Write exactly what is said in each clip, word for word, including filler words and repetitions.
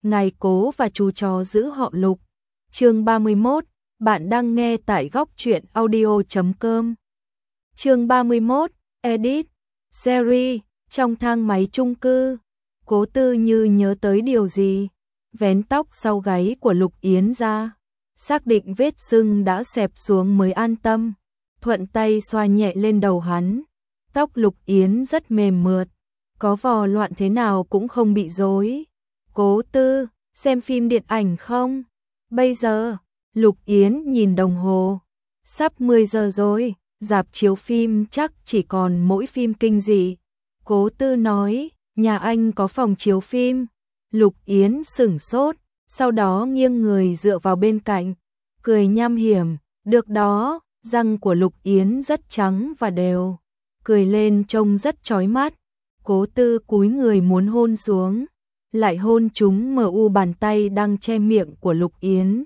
ngài Cố và chú chó giữ họ Lục. Chương ba mươi mốt, bạn đang nghe tại góc truyện audio chấm com. Chương ba mươi mốt, edit, series, trong thang máy chung cư. Cố Tư như nhớ tới điều gì, vén tóc sau gáy của Lục Yến ra, xác định vết sưng đã xẹp xuống mới an tâm, thuận tay xoa nhẹ lên đầu hắn. Tóc Lục Yến rất mềm mượt, có vò loạn thế nào cũng không bị rối. Cố Tư, xem phim điện ảnh không? Bây giờ, Lục Yến nhìn đồng hồ, sắp mười giờ rồi, rạp chiếu phim chắc chỉ còn mỗi phim kinh dị. Cố Tư nói, nhà anh có phòng chiếu phim. Lục Yến sửng sốt, sau đó nghiêng người dựa vào bên cạnh, cười nham hiểm, được đó, răng của Lục Yến rất trắng và đều, cười lên trông rất chói mắt. Cố Tư cúi người muốn hôn xuống, lại hôn trúng mờ u bàn tay đang che miệng của Lục Yến.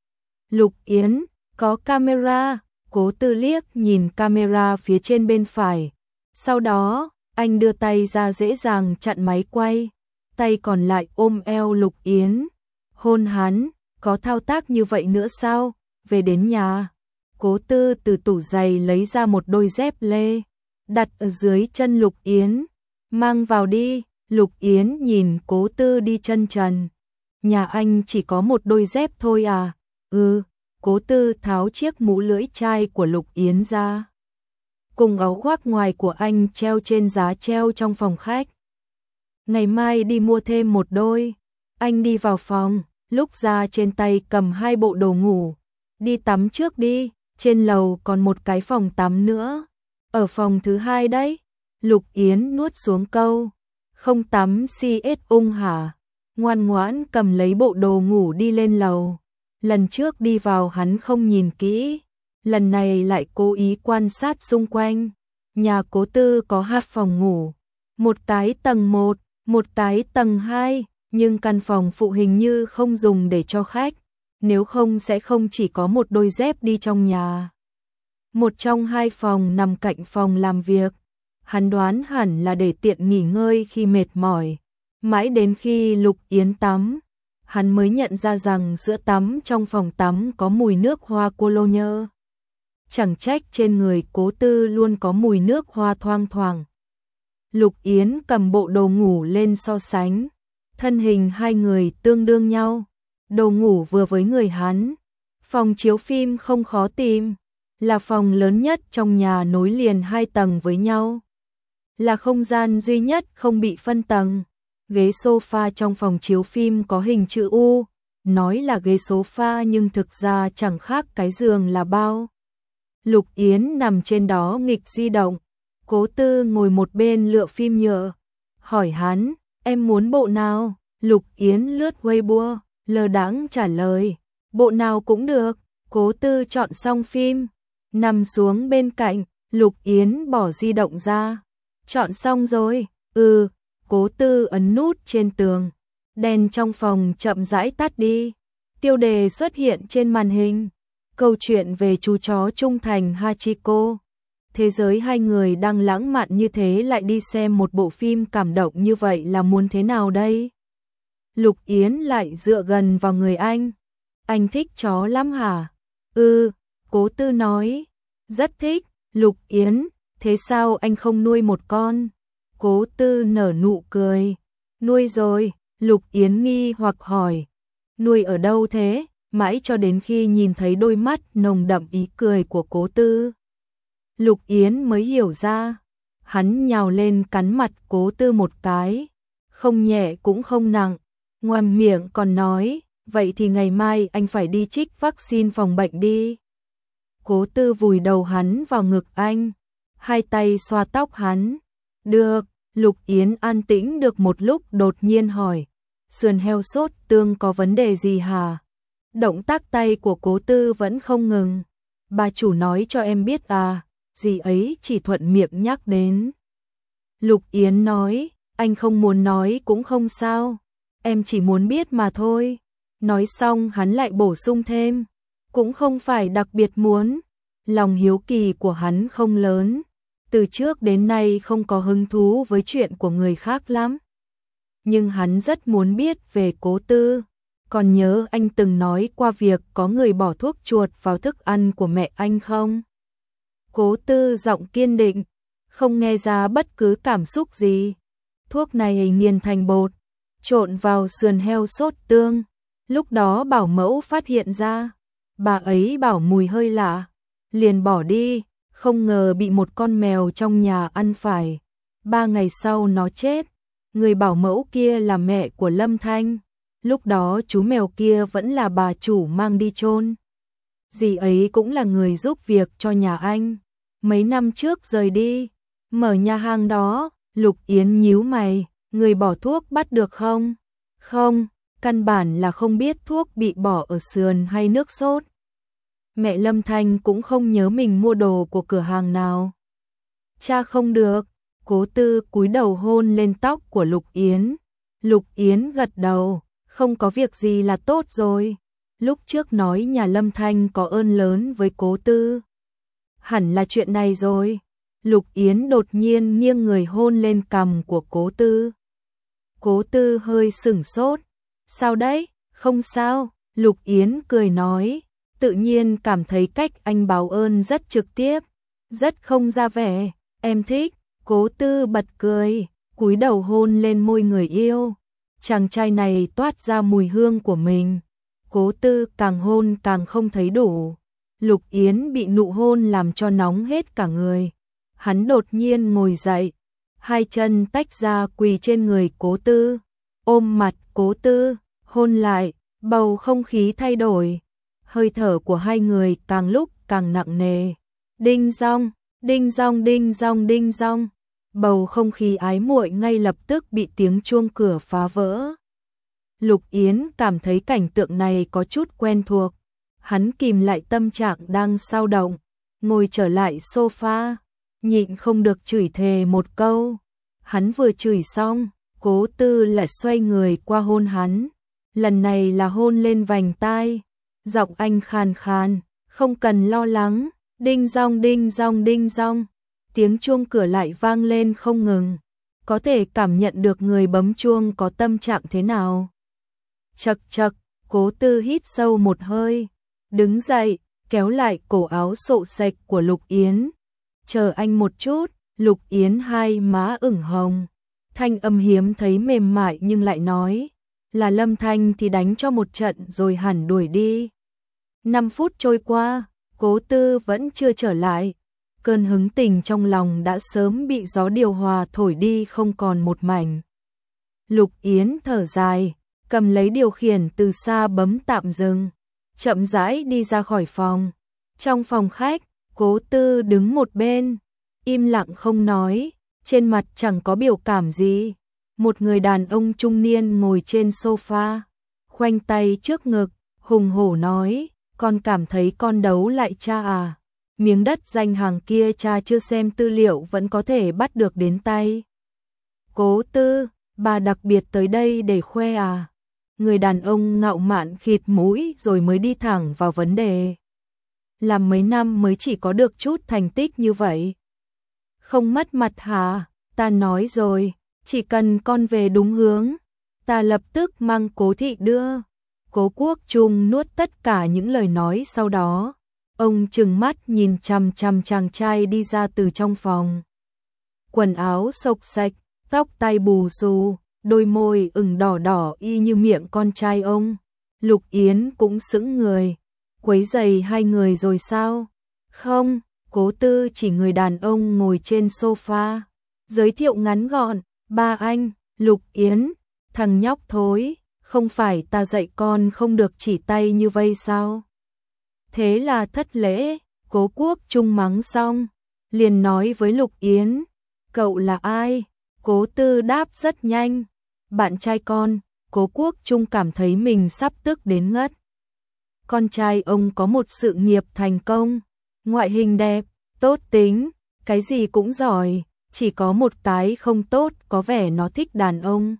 Lục Yến, có camera. Cố Tư liếc nhìn camera phía trên bên phải, sau đó anh đưa tay ra dễ dàng chặn máy quay, tay còn lại ôm eo Lục Yến, hôn hắn. Có thao tác như vậy nữa sao? Về đến nhà, Cố Tư từ tủ giày lấy ra một đôi dép lê, đặt ở dưới chân Lục Yến, mang vào đi. Lục Yến nhìn Cố Tư đi chân trần, nhà anh chỉ có một đôi dép thôi à? Ừ. Cố Tư tháo chiếc mũ lưỡi chai của Lục Yến ra, cùng áo khoác ngoài của anh treo trên giá treo trong phòng khách. Ngày mai đi mua thêm một đôi. Anh đi vào phòng, lúc ra trên tay cầm hai bộ đồ ngủ. Đi tắm trước đi, trên lầu còn một cái phòng tắm nữa. Ở phòng thứ hai đấy. Lục Yến nuốt xuống câu, không tắm xê ét ung hả? Ngoan ngoãn cầm lấy bộ đồ ngủ đi lên lầu. Lần trước đi vào hắn không nhìn kỹ, lần này lại cố ý quan sát xung quanh. Nhà Cố Tư có hai phòng ngủ, một cái tầng một, một cái tầng hai, nhưng căn phòng phụ hình như không dùng để cho khách, nếu không sẽ không chỉ có một đôi dép đi trong nhà. Một trong hai phòng nằm cạnh phòng làm việc, hắn đoán hẳn là để tiện nghỉ ngơi khi mệt mỏi. Mãi đến khi Lục Yến tắm, hắn mới nhận ra rằng sữa tắm trong phòng tắm có mùi nước hoa cologne. Chẳng trách trên người Cố Tư luôn có mùi nước hoa thoang thoảng. Lục Yến cầm bộ đồ ngủ lên so sánh, thân hình hai người tương đương nhau, đồ ngủ vừa với người hắn. Phòng chiếu phim không khó tìm, là phòng lớn nhất trong nhà nối liền hai tầng với nhau, là không gian duy nhất không bị phân tầng. Ghế sofa trong phòng chiếu phim có hình chữ U, nói là ghế sofa nhưng thực ra chẳng khác cái giường là bao. Lục Yến nằm trên đó nghịch di động, Cố Tư ngồi một bên lựa phim nhựa, hỏi hắn, em muốn bộ nào? Lục Yến lướt Weibo, lơ đãng trả lời, bộ nào cũng được. Cố Tư chọn xong phim, nằm xuống bên cạnh, Lục Yến bỏ di động ra, chọn xong rồi, ừ. Cố Tư ấn nút trên tường, đèn trong phòng chậm rãi tắt đi, tiêu đề xuất hiện trên màn hình, câu chuyện về chú chó trung thành Hachiko. Thế giới hai người đang lãng mạn như thế lại đi xem một bộ phim cảm động như vậy là muốn thế nào đây? Lục Yến lại dựa gần vào người anh, anh thích chó lắm hả? Ừ, Cố Tư nói, rất thích. Lục Yến, thế sao anh không nuôi một con? Cố Tư nở nụ cười, nuôi rồi. Lục Yến nghi hoặc hỏi, nuôi ở đâu thế? Mãi cho đến khi nhìn thấy đôi mắt nồng đậm ý cười của Cố Tư, Lục Yến mới hiểu ra. Hắn nhào lên cắn mặt Cố Tư một cái, không nhẹ cũng không nặng, ngoàm miệng còn nói, vậy thì ngày mai anh phải đi trích vaccine phòng bệnh đi. Cố Tư vùi đầu hắn vào ngực anh, hai tay xoa tóc hắn. Được. Lục Yến an tĩnh được một lúc đột nhiên hỏi, sườn heo sốt tương có vấn đề gì hả? Động tác tay của Cố Tư vẫn không ngừng. Bà chủ nói cho em biết à, gì ấy chỉ thuận miệng nhắc đến. Lục Yến nói, anh không muốn nói cũng không sao, em chỉ muốn biết mà thôi. Nói xong hắn lại bổ sung thêm, cũng không phải đặc biệt muốn. Lòng hiếu kỳ của hắn không lớn, từ trước đến nay không có hứng thú với chuyện của người khác lắm. nhưng hắn rất muốn biết về Cố Tư. Còn nhớ anh từng nói qua việc có người bỏ thuốc chuột vào thức ăn của mẹ anh không? Cố Tư giọng kiên định, không nghe ra bất cứ cảm xúc gì. Thuốc này nghiền thành bột, trộn vào sườn heo sốt tương. Lúc đó bảo mẫu phát hiện ra, bà ấy bảo mùi hơi lạ, liền bỏ đi, không ngờ bị một con mèo trong nhà ăn phải. Ba ngày sau nó chết. Người bảo mẫu kia là mẹ của Lâm Thanh. Lúc đó chú mèo kia vẫn là bà chủ mang đi chôn. Dì ấy cũng là người giúp việc cho nhà anh. Mấy năm trước rời đi, mở nhà hàng đó. Lục Yến nhíu mày, người bỏ thuốc bắt được không? Không, căn bản là không biết thuốc bị bỏ ở sườn hay nước sốt. Mẹ Lâm Thanh cũng không nhớ mình mua đồ của cửa hàng nào. Cha không được. Cố Tư cúi đầu hôn lên tóc của Lục Yến. Lục Yến gật đầu, không có việc gì là tốt rồi. Lúc trước nói nhà Lâm Thanh có ơn lớn với Cố Tư. Hẳn là chuyện này rồi. Lục Yến đột nhiên nghiêng người hôn lên cằm của Cố Tư. Cố Tư hơi sửng sốt. Sao đấy? Không sao. Lục Yến cười nói, tự nhiên cảm thấy cách anh báo ơn rất trực tiếp, rất không ra vẻ. Em thích. Cố Tư bật cười, cúi đầu hôn lên môi người yêu. Chàng trai này toát ra mùi hương của mình. Cố Tư càng hôn càng không thấy đủ. Lục Yến bị nụ hôn làm cho nóng hết cả người. Hắn đột nhiên ngồi dậy, hai chân tách ra quỳ trên người Cố Tư, ôm mặt Cố Tư, hôn lại, bầu không khí thay đổi. Hơi thở của hai người càng lúc càng nặng nề. Đinh dong, đinh dong đinh dong đinh dong. Bầu không khí ái muội ngay lập tức bị tiếng chuông cửa phá vỡ. Lục Yến cảm thấy cảnh tượng này có chút quen thuộc. Hắn kìm lại tâm trạng đang xao động, ngồi trở lại sofa, nhịn không được chửi thề một câu. Hắn vừa chửi xong, Cố Tư lại xoay người qua hôn hắn. Lần này là hôn lên vành tai. Giọng anh khàn khàn, không cần lo lắng. Đinh dong đinh dong đinh dong. Tiếng chuông cửa lại vang lên không ngừng. Có thể cảm nhận được người bấm chuông có tâm trạng thế nào. Chậc chậc, Cố Tư hít sâu một hơi, đứng dậy, kéo lại cổ áo xộ xệch của Lục Yến. Chờ anh một chút. Lục Yến hai má ửng hồng, thanh âm hiếm thấy mềm mại nhưng lại nói, là Lâm Thanh thì đánh cho một trận rồi hẳn đuổi đi. Năm phút trôi qua, Cố Tư vẫn chưa trở lại. Cơn hứng tình trong lòng đã sớm bị gió điều hòa thổi đi không còn một mảnh. Lục Yến thở dài, cầm lấy điều khiển từ xa bấm tạm dừng, chậm rãi đi ra khỏi phòng. Trong phòng khách, Cố Tư đứng một bên, im lặng không nói, trên mặt chẳng có biểu cảm gì. Một người đàn ông trung niên ngồi trên sofa, khoanh tay trước ngực, hùng hổ nói, con cảm thấy con đấu lại cha à? Miếng đất danh hàng kia cha chưa xem tư liệu vẫn có thể bắt được đến tay. Cố Tư, bà đặc biệt tới đây để khoe à? Người đàn ông ngạo mạn khịt mũi rồi mới đi thẳng vào vấn đề. Làm mấy năm mới chỉ có được chút thành tích như vậy. Không mất mặt hả? Ta nói rồi, chỉ cần con về đúng hướng, ta lập tức mang Cố thị đưa. Cố Quốc Trung nuốt tất cả những lời nói sau đó. Ông trừng mắt nhìn chằm chằm chàng trai đi ra từ trong phòng. Quần áo xộc xệch, tóc tai bù xù, đôi môi ửng đỏ đỏ y như miệng con trai ông. Lục Yến cũng sững người. Quấy giày hai người rồi sao? Không, Cố Tư chỉ người đàn ông ngồi trên sofa, giới thiệu ngắn gọn, ba anh, Lục Yến, thằng nhóc thối, không phải ta dạy con không được chỉ tay như vây sao? Thế là thất lễ. Cố Quốc Trung mắng xong, liền nói với Lục Yến, cậu là ai? Cố Tư đáp rất nhanh, bạn trai con. Cố Quốc Trung cảm thấy mình sắp tức đến ngất. Con trai ông có một sự nghiệp thành công, ngoại hình đẹp, tốt tính, cái gì cũng giỏi, chỉ có một cái không tốt, có vẻ nó thích đàn ông.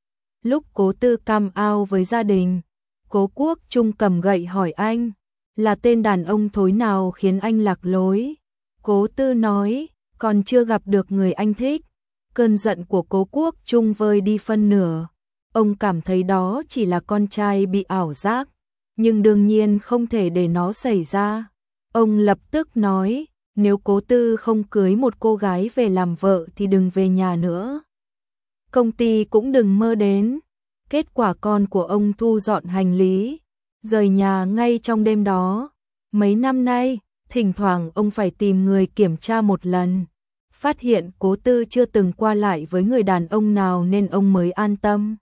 Lúc Cố Tư cam ao với gia đình, Cố Quốc Trung cầm gậy hỏi anh, là tên đàn ông thối nào khiến anh lạc lối? Cố Tư nói, còn chưa gặp được người anh thích. Cơn giận của Cố Quốc Trung vơi đi phân nửa. Ông cảm thấy đó chỉ là con trai bị ảo giác, nhưng đương nhiên không thể để nó xảy ra. Ông lập tức nói, nếu Cố Tư không cưới một cô gái về làm vợ thì đừng về nhà nữa. Công ty cũng đừng mơ đến. Kết quả con của ông thu dọn hành lý, rời nhà ngay trong đêm đó. Mấy năm nay, thỉnh thoảng ông phải tìm người kiểm tra một lần. Phát hiện Cố Tư chưa từng qua lại với người đàn ông nào nên ông mới an tâm.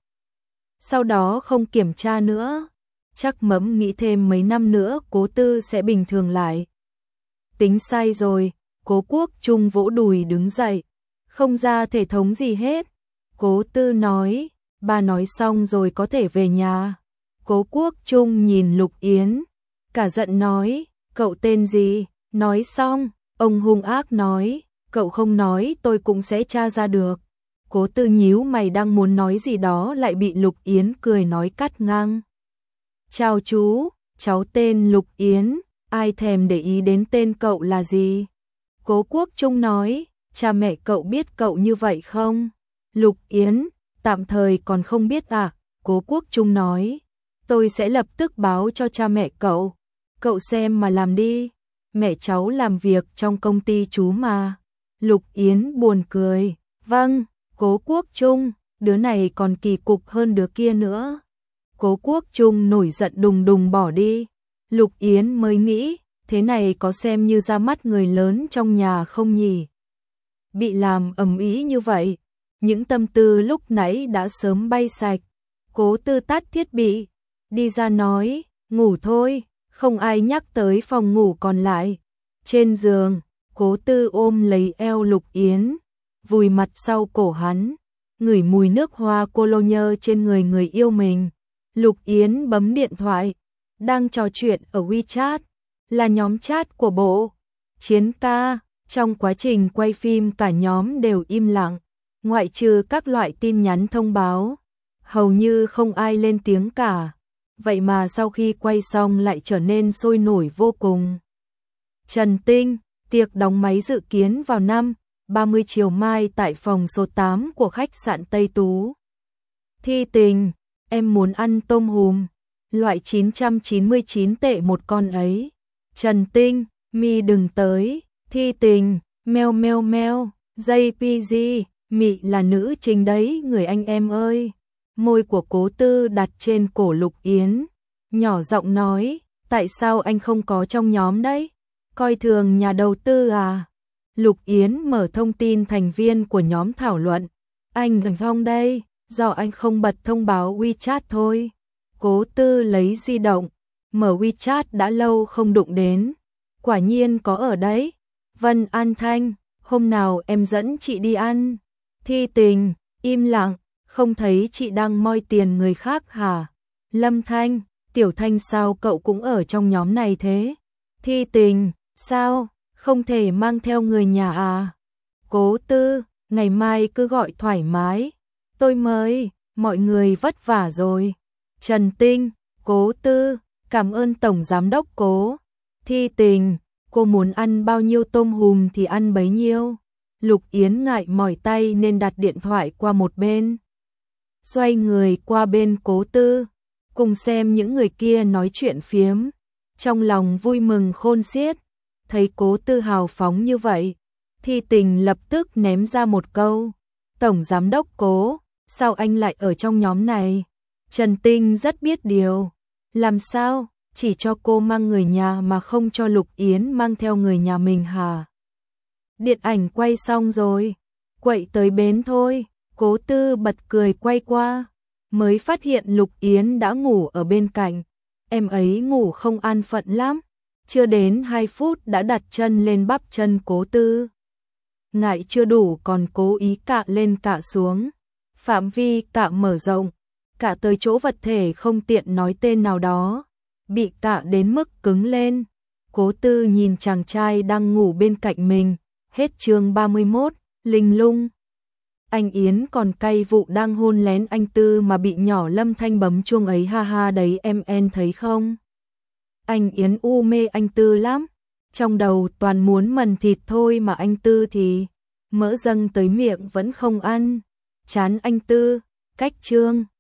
Sau đó không kiểm tra nữa. Chắc mẫm nghĩ thêm mấy năm nữa Cố Tư sẽ bình thường lại. Tính sai rồi, Cố Quốc Trung vỗ đùi đứng dậy. Không ra thể thống gì hết. Cố Tư nói, ba nói xong rồi có thể về nhà. Cố Quốc Trung nhìn Lục Yến, cả giận nói, cậu tên gì? Nói xong, ông hung ác nói, cậu không nói tôi cũng sẽ tra ra được. Cố Tư nhíu mày đang muốn nói gì đó lại bị Lục Yến cười nói cắt ngang. Chào chú, cháu tên Lục Yến, ai thèm để ý đến tên cậu là gì? Cố Quốc Trung nói, cha mẹ cậu biết cậu như vậy không? Lục Yến, tạm thời còn không biết à? Cố Quốc Trung nói, tôi sẽ lập tức báo cho cha mẹ cậu. Cậu xem mà làm đi, mẹ cháu làm việc trong công ty chú mà. Lục Yến buồn cười, vâng, Cố Quốc Trung, đứa này còn kỳ cục hơn đứa kia nữa. Cố Quốc Trung nổi giận đùng đùng bỏ đi. Lục Yến mới nghĩ, thế này có xem như ra mắt người lớn trong nhà không nhỉ? Bị làm ầm ĩ như vậy, những tâm tư lúc nãy đã sớm bay sạch. Cố Tư tắt thiết bị, đi ra nói, ngủ thôi, không ai nhắc tới phòng ngủ còn lại. Trên giường, Cố Tư ôm lấy eo Lục Yến, vùi mặt sau cổ hắn, ngửi mùi nước hoa cologne trên người người yêu mình. Lục Yến bấm điện thoại, đang trò chuyện ở WeChat, là nhóm chat của bộ Chiến ca. Trong quá trình quay phim cả nhóm đều im lặng, ngoại trừ các loại tin nhắn thông báo, hầu như không ai lên tiếng cả. Vậy mà sau khi quay xong lại trở nên sôi nổi vô cùng. Trần Tinh, tiệc đóng máy dự kiến vào năm ba mươi chiều mai tại phòng số tám của khách sạn Tây Tú. Thi Tình, em muốn ăn tôm hùm, loại chín trăm chín mươi chín tệ một con ấy. Trần Tinh, mi đừng tới. Thi Tình, meo meo meo, gi pi gi, mị là nữ chính đấy người anh em ơi. Môi của Cố Tư đặt trên cổ Lục Yến, nhỏ giọng nói, tại sao anh không có trong nhóm đấy? Coi thường nhà đầu tư à? Lục Yến mở thông tin thành viên của nhóm thảo luận. Anh gần phong đây, do anh không bật thông báo WeChat thôi. Cố Tư lấy di động, mở WeChat đã lâu không đụng đến. Quả nhiên có ở đấy. Vân An Thanh, hôm nào em dẫn chị đi ăn. Thi Tình, im lặng, không thấy chị đang moi tiền người khác hả? Lâm Thanh, Tiểu Thanh sao cậu cũng ở trong nhóm này thế? Thi Tình, sao, không thể mang theo người nhà à? Cố Tư, ngày mai cứ gọi thoải mái. Tôi mời, mọi người vất vả rồi. Trần Tinh, Cố Tư, cảm ơn Tổng Giám đốc Cố. Thi Tình, cô muốn ăn bao nhiêu tôm hùm thì ăn bấy nhiêu. Lục Yến ngại mỏi tay nên đặt điện thoại qua một bên. Xoay người qua bên Cố Tư, cùng xem những người kia nói chuyện phiếm. Trong lòng vui mừng khôn xiết, thấy Cố Tư hào phóng như vậy. Thi Tình lập tức ném ra một câu. Tổng Giám đốc Cố, sao anh lại ở trong nhóm này? Trần Tinh rất biết điều. Làm sao? Chỉ cho cô mang người nhà mà không cho Lục Yến mang theo người nhà mình hả? Điện ảnh quay xong rồi, quậy tới bến thôi. Cố Tư bật cười quay qua, mới phát hiện Lục Yến đã ngủ ở bên cạnh. Em ấy ngủ không an phận lắm, chưa đến hai phút đã đặt chân lên bắp chân Cố Tư. Ngại chưa đủ còn cố ý cạ lên cạ xuống, phạm vi cạ mở rộng, cạ tới chỗ vật thể không tiện nói tên nào đó, bị cạ đến mức cứng lên. Cố Tư nhìn chàng trai đang ngủ bên cạnh mình. Hết chương ba mươi mốt, Linh Lung. Anh Yến còn cay vụ đang hôn lén anh Tư mà bị nhỏ Lâm Thanh bấm chuông ấy, ha ha đấy em en thấy không? Anh Yến u mê anh Tư lắm, trong đầu toàn muốn mần thịt thôi mà anh Tư thì mỡ dâng tới miệng vẫn không ăn. Chán anh Tư, cách chương.